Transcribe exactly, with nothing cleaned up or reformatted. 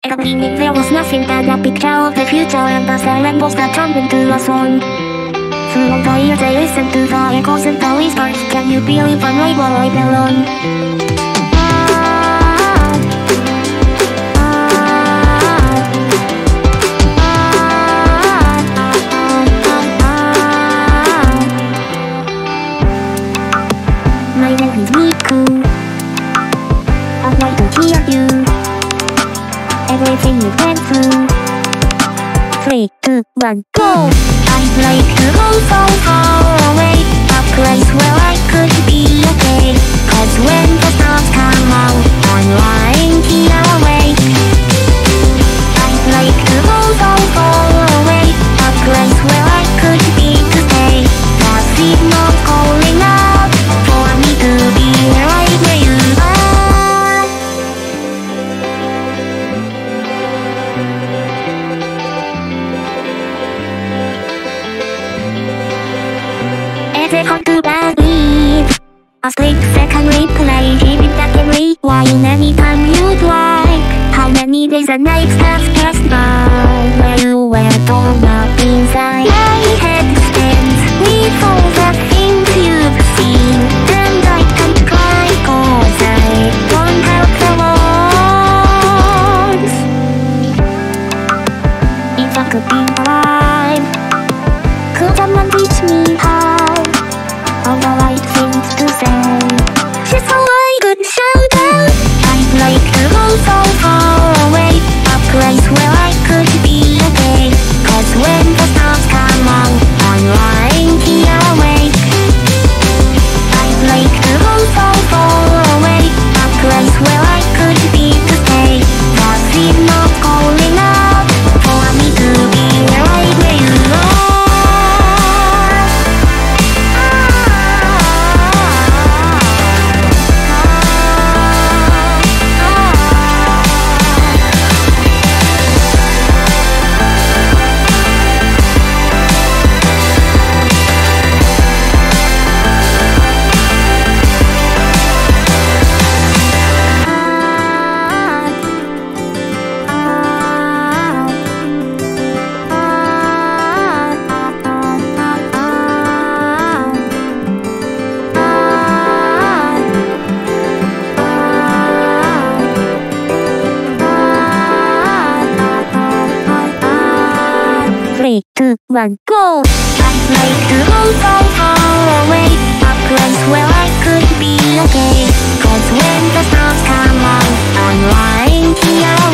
At the beginning there was nothing but a picture of the future, and the silent was that turned into a song. Throughout the years I listened to the echoes and the whispers. Can you believe I'm right where I belong? My name is Miku. I'd like to hear you. Everything you've been through. Three, two, one, go! I'd like to go so far away, a place where I could be okay. Cause when the stars come out, I'm lying here awake. I'd like to go so far away, a place where I could be to stay. The signal's calling out for me to be right where you are. It's hard to believe a split second replay, even that can rewind anytime you'd like. How many days and nights have passed by where you were torn up inside? My head spins with all the things you've seen, and I can't cry cause I don't have the words. If I could be alive, could someone teach me how? All the right things to say, just so I could shout out. I'd like to go so far away, a place where I could be okay. Cause when the stars come out, I'm lying here awake. I'd like to go so far away, a place where I could be to stay. The signal's calling out for me to be right where you are. Three, two, one, go! I'd like to go so far away, a place where I could be okay. Cause when the stars come out, I'm lying here